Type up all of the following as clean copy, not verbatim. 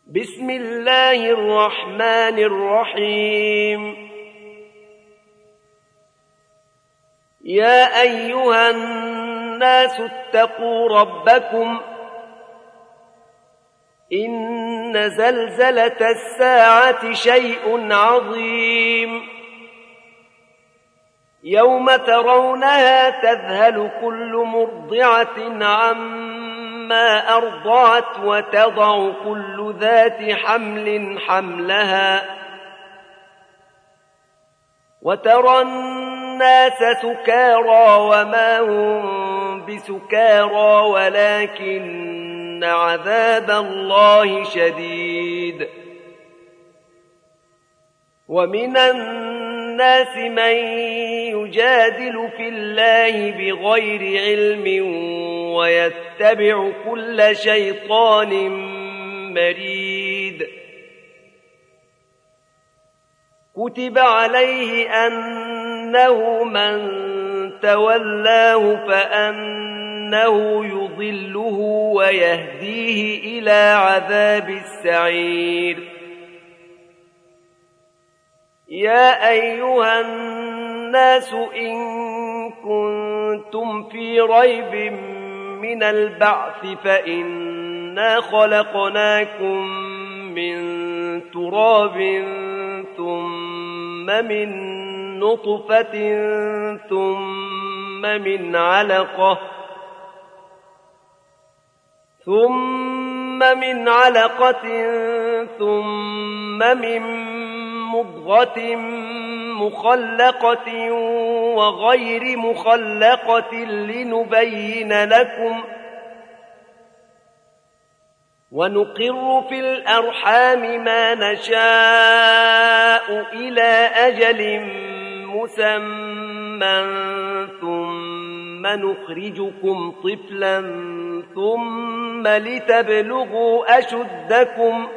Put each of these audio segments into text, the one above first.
بسم الله الرحمن الرحيم. يا أيها الناس اتقوا ربكم إن زلزلة الساعة شيء عظيم يوم ترونها تذهل كل مرضعة عما أرضعت وتضع كل ذات حمل حملها وترى الناس سكارى وما هم بسكارى ولكن عذاب الله شديد. ومن الناس من يجادل في الله بغير علم ويتبع كل شيطان مريد. كتب عليه أنه من تولاه فأنه يضله ويهديه إلى عذاب السعير. يا أيها الناس إن كنتم في ريب من البعث فإنا خلقناكم من تراب ثم من نطفة ثم من علقة ثم من مضغة مخلقة وغير مخلقة لنبين لكم ونقر في الأرحام ما نشاء إلى أجل مسمى ثم نخرجكم طفلا ثم لتبلغوا أشدكم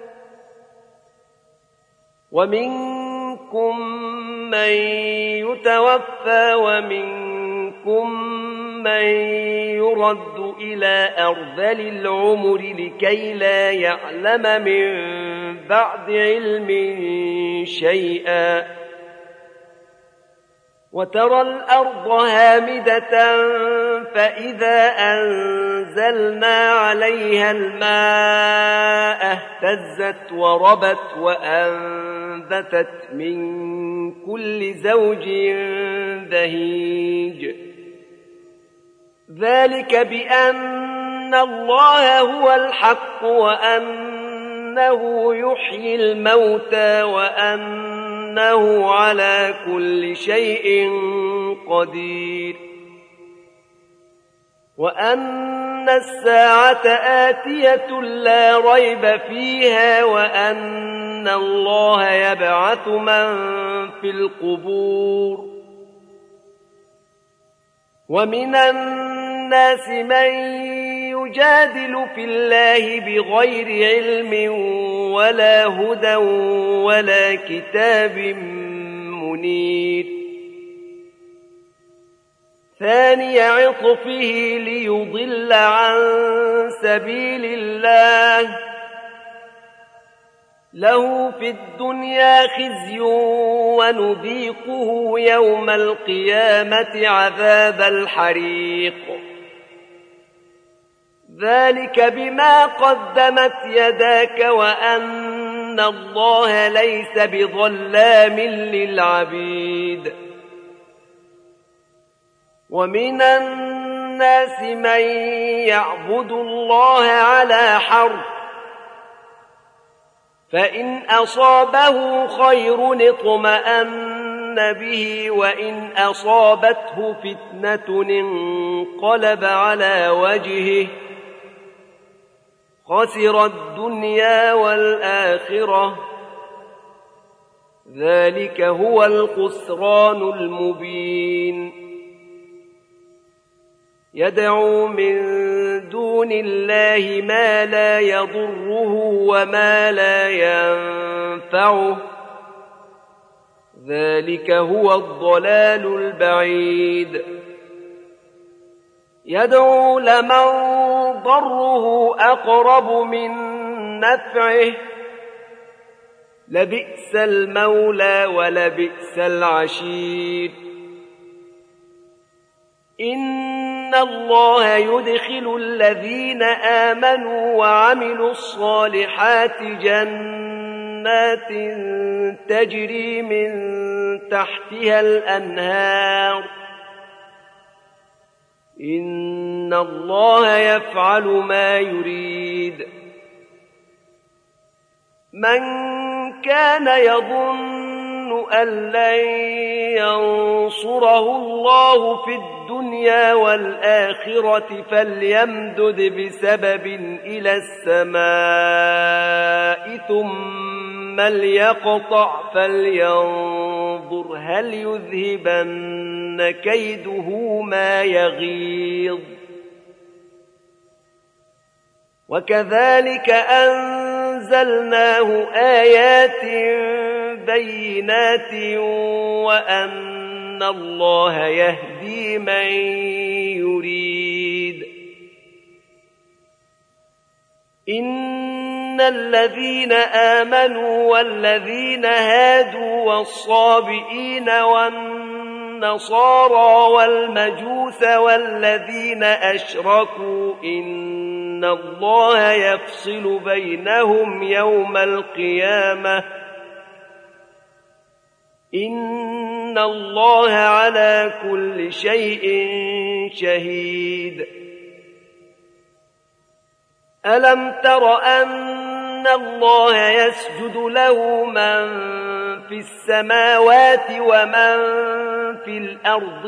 ومنكم من يتوفى ومنكم من يرد إلى أرذل العمر لكي لا يعلم من بعد علم شيئا. وترى الأرض هامدة فإذا أنزلنا عليها الماء اهتزت وربت وأنبتت من كل زوج بهيج. ذلك بأن الله هو الحق وأنه يحيي الموتى وأنه على كل شيء قدير وأن الساعة آتية لا ريب فيها وأن الله يبعث من في القبور. ومن الناس من يجادل في الله بغير علم ولا هدى ولا كتاب منير. ثاني عطفه ليضل عن سبيل الله له في الدنيا خزي ونذيقه يوم القيامة عذاب الحريق. ذلك بما قدمت يداك وأن الله ليس بظلام للعبيد. ومن الناس من يعبد الله على حرف فإن أصابه خير اطمأن به وإن أصابته فتنة انقلب على وجهه خسر الدنيا والآخرة. ذلك هو الخسران المبين. يدعو من دون الله ما لا يضره وما لا ينفعه. ذلك هو الضلال البعيد. يدعو لمن ضره أقرب من نفعه لبئس المولى ولبئس العشير. إن الله يدخل الذين آمنوا وعملوا الصالحات جنات تجري من تحتها الأنهار إن الله يفعل ما يريد. من كان يظن أن لن ينصره الله في الدنيا والآخرة فليمدد بسبب إلى السماء ثم ليقطع فلينظر هل يذهبن كيده ما يغيظ. وكذلك أنزلناه آيات بينات وأن الله يهدي من يريد. إن الذين آمنوا والذين هادوا والصابئين والنصارى والمجوس والذين أشركوا إن الله يفصل بينهم يوم القيامة إن الله على كل شيء شهيد. ألم تر أن الله يسجد له من في السماوات ومن في الأرض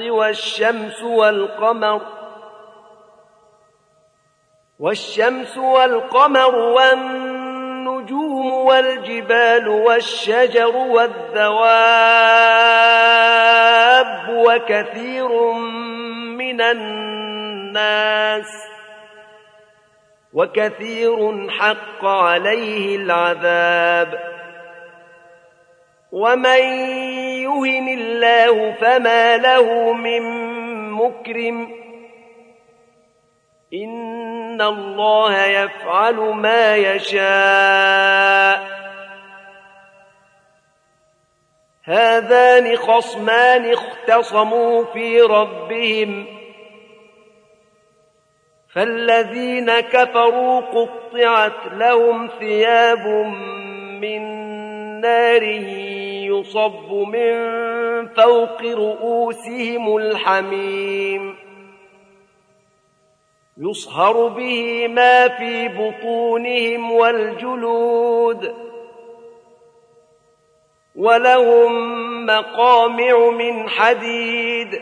والشمس والقمر والنجوم والجبال والشجر والدواب وكثير من الناس وكثير حق عليه العذاب. ومن يهن الله فما له من مكرم إن الله يفعل ما يشاء. هذان خصمان اختصموا في ربهم فالذين كفروا قطعت لهم ثياب من نار يصب من فوق رؤوسهم الحميم يصهر به ما في بطونهم والجلود ولهم مقامع من حديد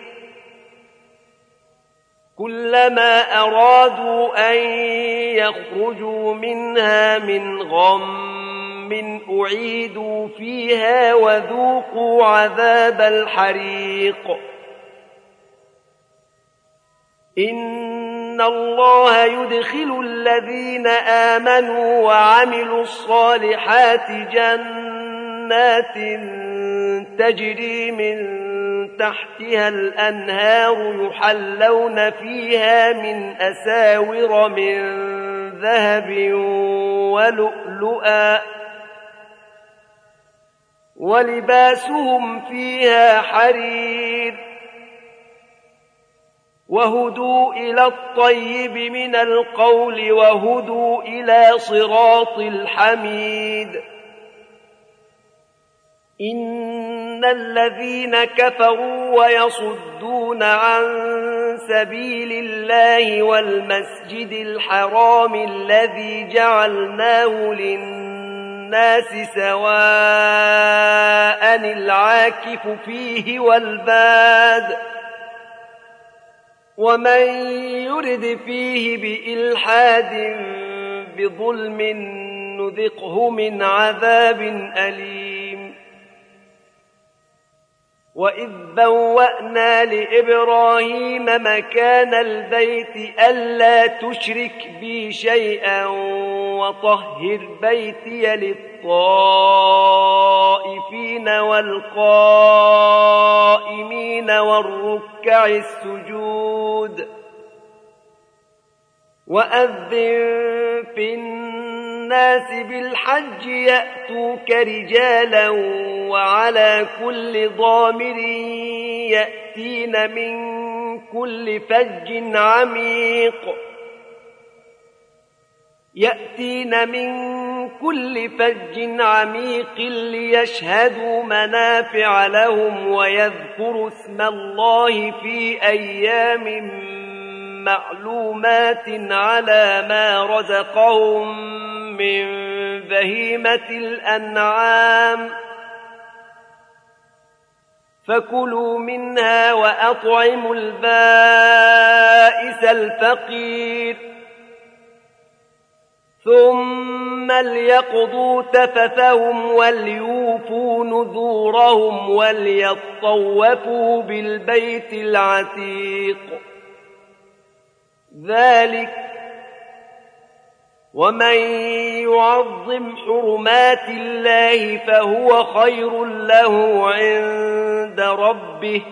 كلما أرادوا أن يخرجوا منها من غم أعيدوا فيها وذوقوا عذاب الحريق. إن الله يدخل الذين آمنوا وعملوا الصالحات جنات تجري من تحتها الأنهار يحلون فيها من أساور من ذهب ولؤلؤا ولباسهم فيها حرير وهدوا إلى الطيب من القول وهدوا إلى صراط الحميد. إن الذين كفروا ويصدون عن سبيل الله والمسجد الحرام الذي جعلناه للناس سواء العاكف فيه والباد ومن يرد فيه بإلحاد بظلم نذقه من عذاب أليم. وإذ بوأنا لإبراهيم مكان البيت ألا تشرك بي شيئا وطهر بيتي للطائفين والقائمين والركع السجود وأذن في الناس الناس بالحج يأتوك رجالا وعلى كل ضامر يأتين من كل فج عميق ليشهدوا منافع لهم ويذكروا اسم الله في أيام معلومات على ما رزقهم من بهيمة الأنعام فكلوا منها وأطعموا البائس الفقير ثم ليقضوا تفثهم وليوفوا نذورهم وليطوفوا بالبيت العتيق ذلك ومن يعظم حرمات الله فهو خير له عند ربه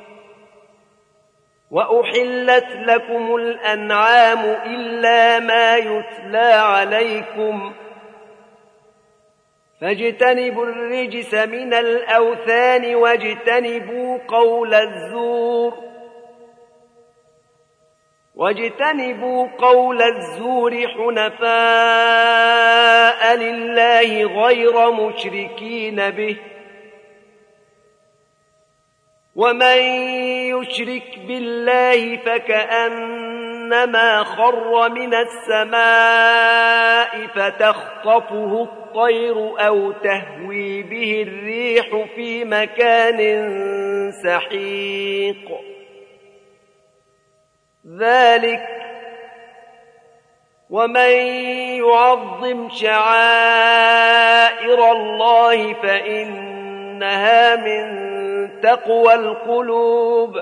وأحلت لكم الأنعام إلا ما يتلى عليكم فاجتنبوا الرجس من الأوثان واجتنبوا قول الزور حنفاء لله غير مشركين به ومن يشرك بالله فكأنما خر من السماء فتخطفه الطير أو تهوي به الريح في مكان سحيق ذلك ومن يعظم شعائر الله فإنها من تقوى القلوب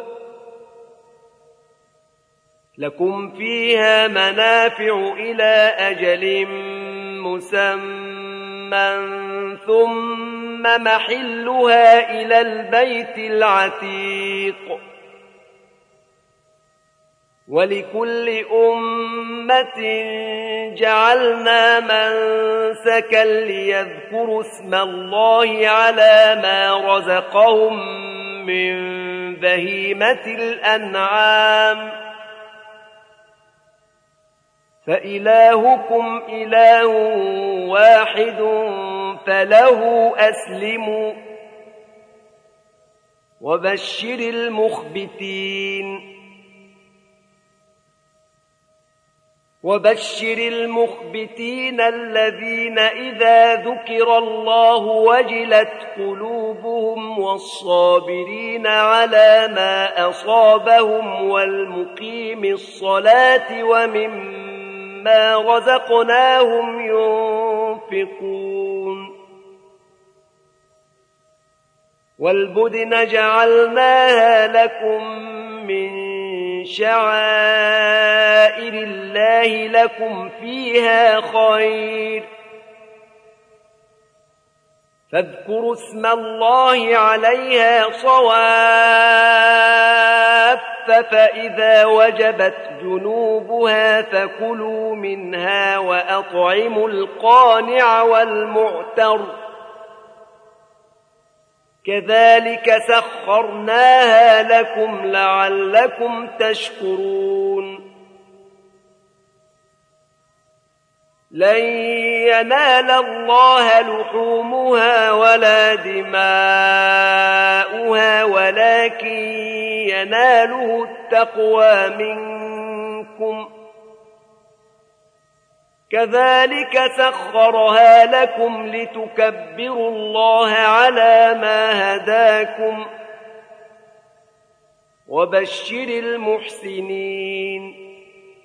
لكم فيها منافع إلى أجل مسمى ثم محلها إلى البيت العتيق ولكل أمة جعلنا منسكا ليذكروا اسم الله على ما رزقهم من بهيمة الأنعام فإلهكم إله واحد فله أسلموا وبشر المخبتين الذين إذا ذكر الله وجلت قلوبهم والصابرين على ما أصابهم والمقيم الصلاة ومما رزقناهم ينفقون والبدن جعلناها لكم من شعائر الله لكم فيها خير فاذكروا اسم الله عليها صواف فإذا وجبت جنوبها فكلوا منها وأطعموا القانع والمعتر كذلك سخرناها لكم لعلكم تشكرون لن ينال الله لحومها ولا دماؤها ولكن يناله التقوى منكم كذلك سخرها لكم لتكبروا الله على ما هداكم وبشر المحسنين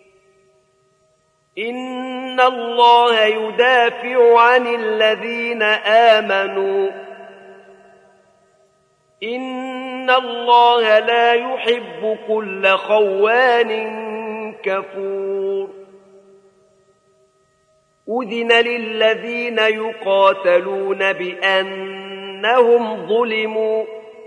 إن الله يدافع عن الذين آمنوا إن الله لا يحب كل خوان كفور أذن للذين يقاتلون بأنهم ظلموا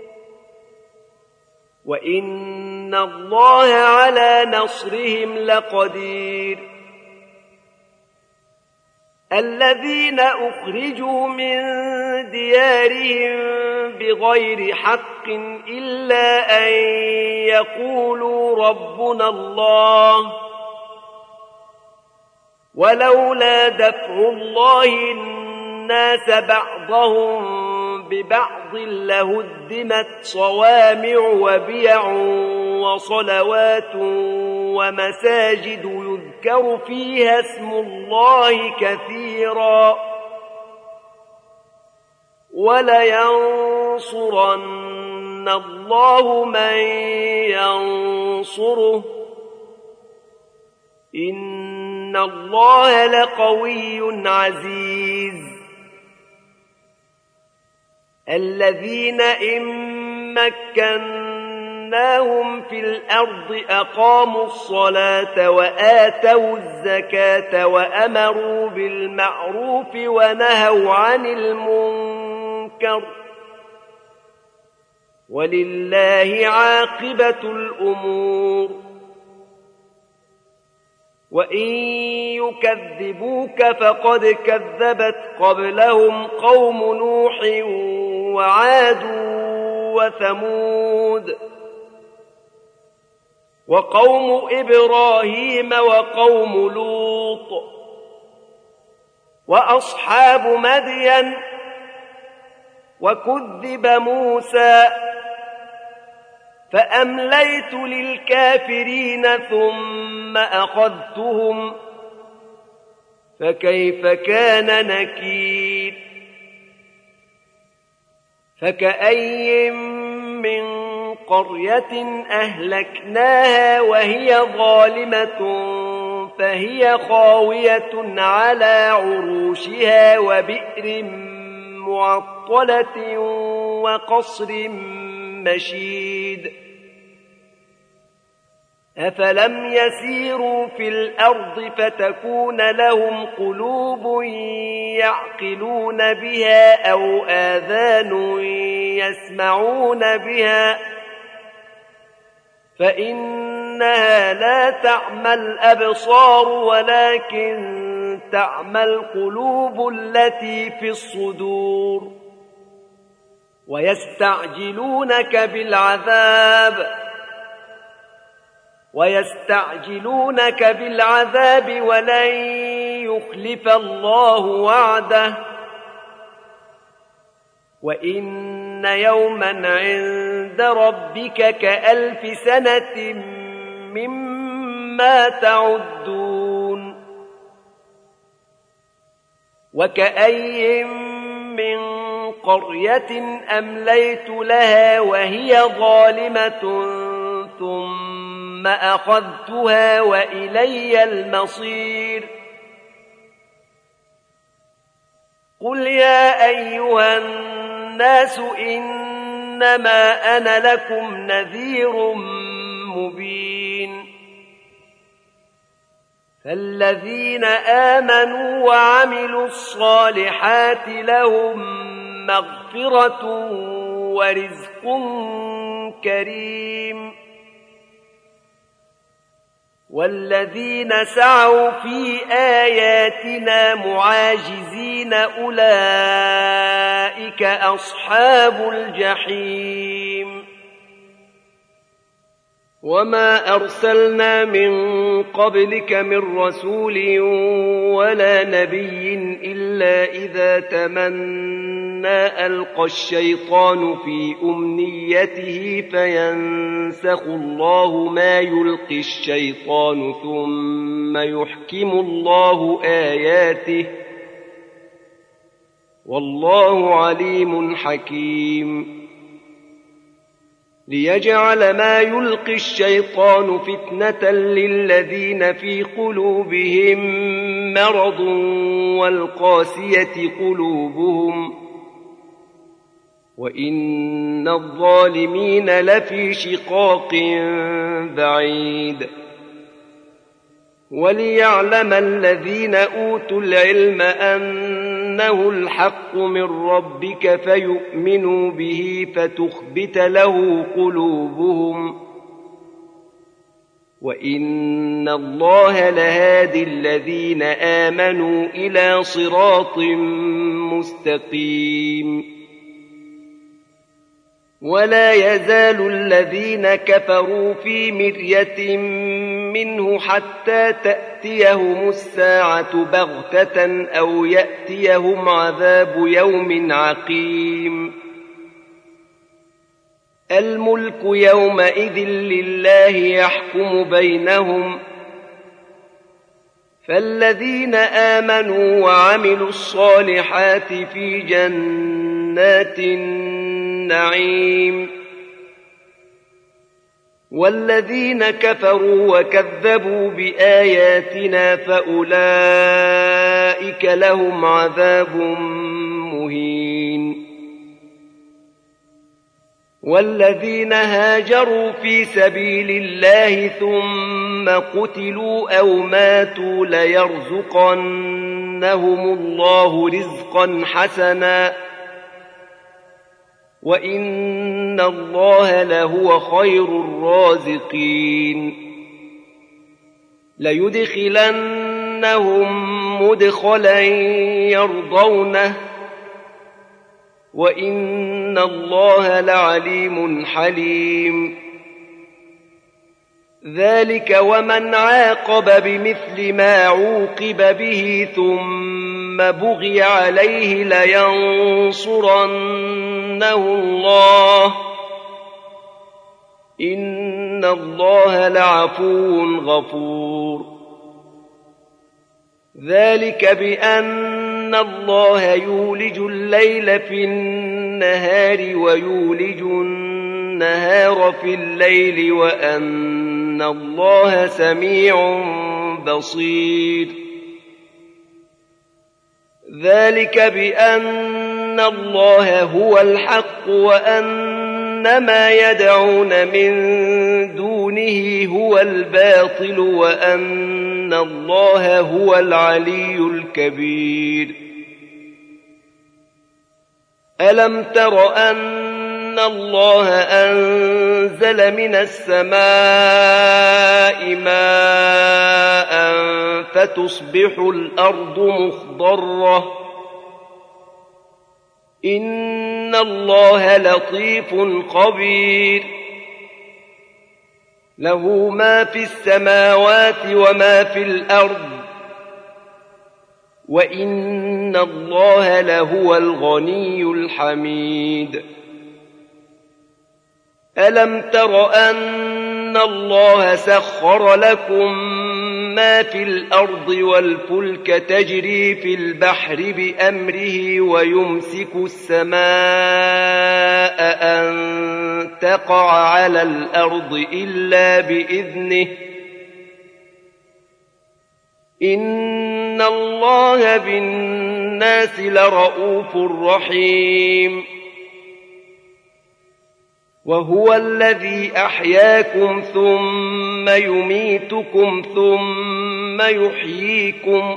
وإن الله على نصرهم لقدير الذين أخرجوا من ديارهم بغير حق إلا أن يقولوا ربنا الله ولولا دفع الله الناس بعضهم ببعض لهدمت صوامع وبيع وصلوات ومساجد يذكر فيها اسم الله كثيرا ولينصرن الله من ينصره إن الله لقوي عزيز الذين إن مكناهم في الأرض أقاموا الصلاة وآتوا الزكاة وأمروا بالمعروف ونهوا عن المنكر ولله عاقبة الأمور وإن يكذبوك فقد كذبت قبلهم قوم نوح وعاد وثمود وقوم إبراهيم وقوم لوط وأصحاب مدين وكذب موسى فأمليت للكافرين ثم أخذتهم فكيف كان نكير فكأي من قرية أهلكناها وهي ظالمة فهي خاوية على عروشها وبئر معطلة وقصر مشيد أفلم يسيروا في الأرض فتكون لهم قلوب يعقلون بها أو آذان يسمعون بها فإنها لا تعمى الأبصار ولكن تعمى القلوب التي في الصدور ويستعجلونك بالعذاب ولن يخلف الله وعده وإن يوما عند ربك كألف سنة مما تعدون وكأي من قرية أمليت لها وهي ظالمة ثم أخذتها وإلي المصير قل يا أيها الناس إنما أنا لكم نذير مبين فالذين آمنوا وعملوا الصالحات لهم مغفرة ورزق كريم والذين سعوا في آياتنا معاجزين أولئك أصحاب الجحيم وما أرسلنا من قبلك من رسول ولا نبي إلا إذا تمنى ألقى الشيطان في أمنيته فينسخ الله ما يلقي الشيطان ثم يحكم الله آياته والله عليم حكيم ليجعل ما يلقي الشيطان فتنة للذين في قلوبهم مرض والقاسية قلوبهم وإن الظالمين لفي شقاق بعيد وليعلم الذين أوتوا العلم أنه الحق من ربك فيؤمنوا به فتخبت له قلوبهم وإن الله لهادي الذين آمنوا إلى صراط مستقيم ولا يزال الذين كفروا في مرية منه حتى تأتيهم الساعة بغتة أو يأتيهم عذاب يوم عقيم الملك يومئذ لله يحكم بينهم فالذين آمنوا وعملوا الصالحات في جنات النعيم والذين كفروا وكذبوا بآياتنا فأولئك لهم عذاب مهين والذين هاجروا في سبيل الله ثم قتلوا أو ماتوا ليرزقنهم الله رزقا حسنا وإن الله لهو خير الرازقين ليدخلنهم مدخلا يرضونه وإن الله لعليم حليم ذلك ومن عاقب بمثل ما عوقب به ثم بغي عليه لينصرنه الله إن الله لعفو غفور ذلك بأن الله يولج الليل في النهار ويولج النهار في الليل وأن الله سميع بصير ذلك بأن الله هو الحق وأن ما يدعون من دونه هو الباطل وأن الله هو العلي الكبير ألم تر أن الله أنزل من السماء ماء فتصبح الأرض مخضرة إن الله لطيف خبير له ما في السماوات وما في الأرض وإن الله لهو الغني الحميد ألم تر أن الله سخر لكم ما في الأرض والفلك تجري في البحر بأمره ويمسك السماء أن تقع على الأرض إلا بإذنه إن الله بالناس لرؤوف رحيم وهو الذي أحياكم ثم يميتكم ثم يحييكم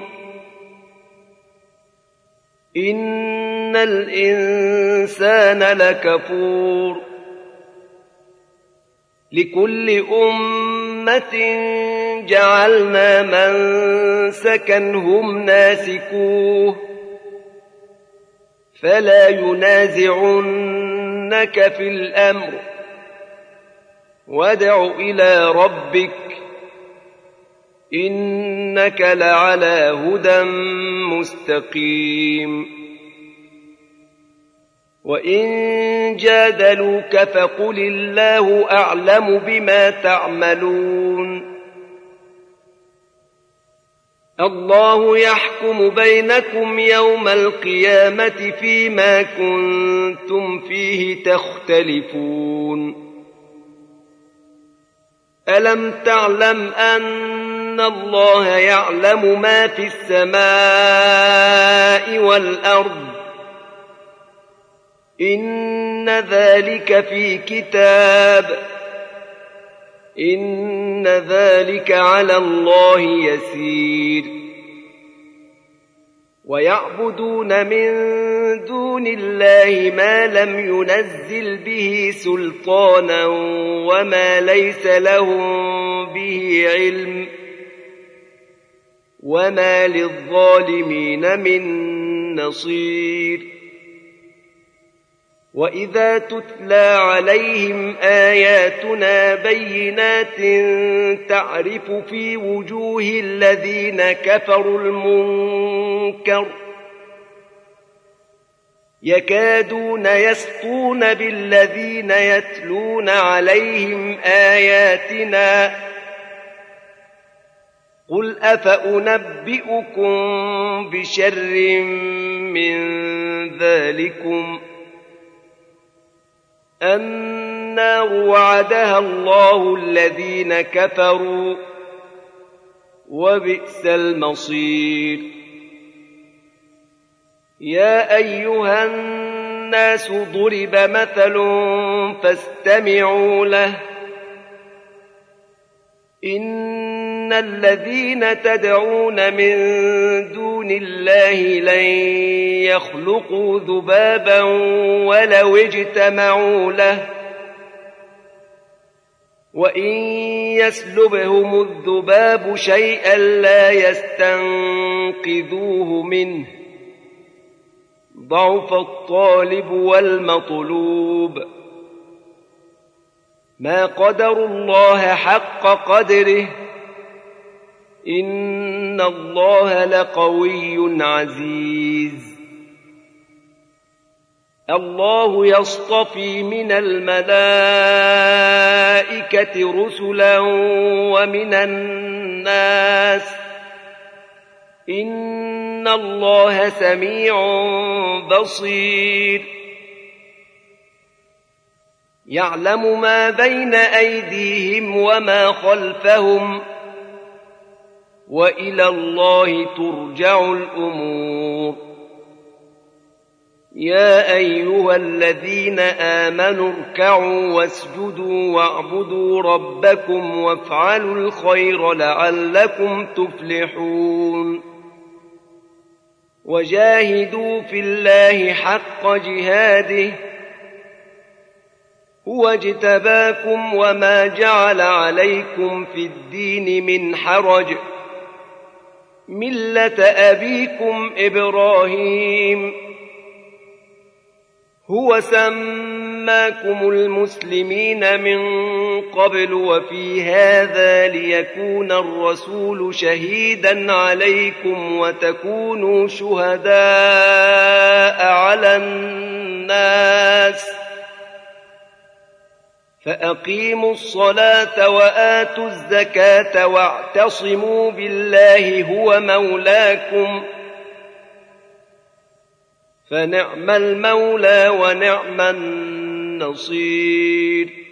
إن الإنسان لكفور لكل أمة جعلنا منسكا هم ناسكوه فلا ينازعنك في الأمر وادع إلى ربك إنك لعلى هدى مستقيم وإن جادلوك فقل الله أعلم بما تعملون الله يحكم بينكم يوم القيامة فيما كنتم فيه تختلفون ألم تعلم أن الله يعلم ما في السماء والأرض إن ذلك في كتاب إن ذلك على الله يسير ويعبدون من دون الله ما لم ينزل به سلطانا وما ليس لهم به علم وما للظالمين من نصير وإذا تتلى عليهم آياتنا بينات تعرف في وجوه الذين كفروا المنكر يكادون يسطون بالذين يتلون عليهم آياتنا قل أفأنبئكم بشر من ذلكم النار وعدها الله الذين كفروا وبئس المصير يا أيها الناس ضرب مثل فاستمعوا له إن الذين تدعون من دون الله لن يخلقوا ذبابا ولو اجتمعوا له وإن يسلبهم الذباب شيئا لا يستنقذوه منه ضعف الطالب والمطلوب ما قدروا الله حق قدره إن الله لقوي عزيز الله يصطفي من الملائكة رسلا ومن الناس إن الله سميع بصير يعلم ما بين أيديهم وما خلفهم وإلى الله ترجع الأمور يا أيها الذين آمنوا اركعوا واسجدوا واعبدوا ربكم وافعلوا الخير لعلكم تفلحون وجاهدوا في الله حق جهاده هو اجتباكم وما جعل عليكم في الدين من حرج ملة أبيكم إبراهيم هو سماكم المسلمين من قبل وفي هذا ليكون الرسول شهيدا عليكم وتكونوا شهداء على الناس فأقيموا الصلاة وآتوا الزكاة واعتصموا بالله هو مولاكم فنعم المولى ونعم النصير